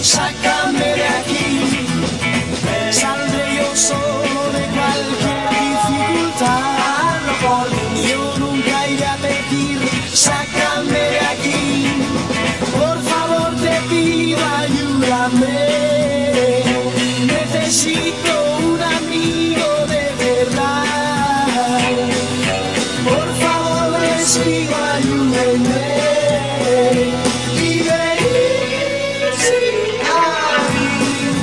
sácame de aquí. Saldré yo solo de cualquier dificultad. Yo nunca iré a pedir, sácame de aquí. Por favor te pido, ayúdame. Necesito un amigo de verdad. Por favor les pido, ayúdenme. Y venid a mí.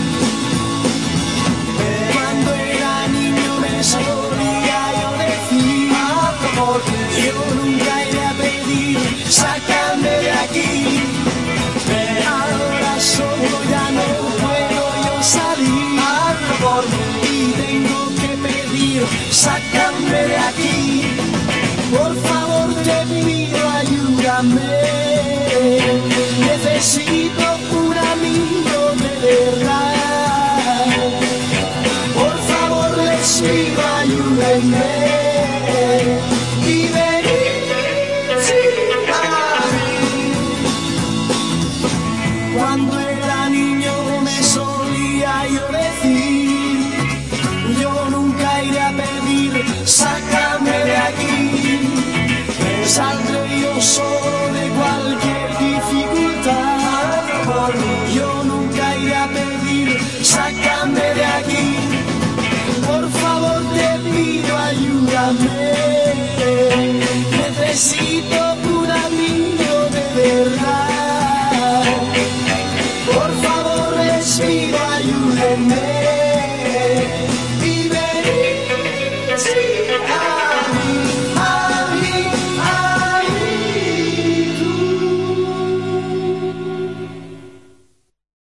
Cuando era niño me solía yo decir, yo nunca iré a pedir, sácame de aquí. Ahora solo ya no puedo yo salir. Y tengo que pedir, sácame de aquí. Por favor te pido, ayúdame. Necesito un amigo de verdad. Por favor les pido, ayúdenme. Y venid a mí. Cuando era niño me solía yo decir, yo nunca iré a pedir, sácame de aquí. Saldré yo solo de cualquier dificultad. Yo nunca iré a pedir, sácame de aquí. Por favor te pido, ayúdame. Necesito un amigo de verdad. Por favor les pido, ayúdenme.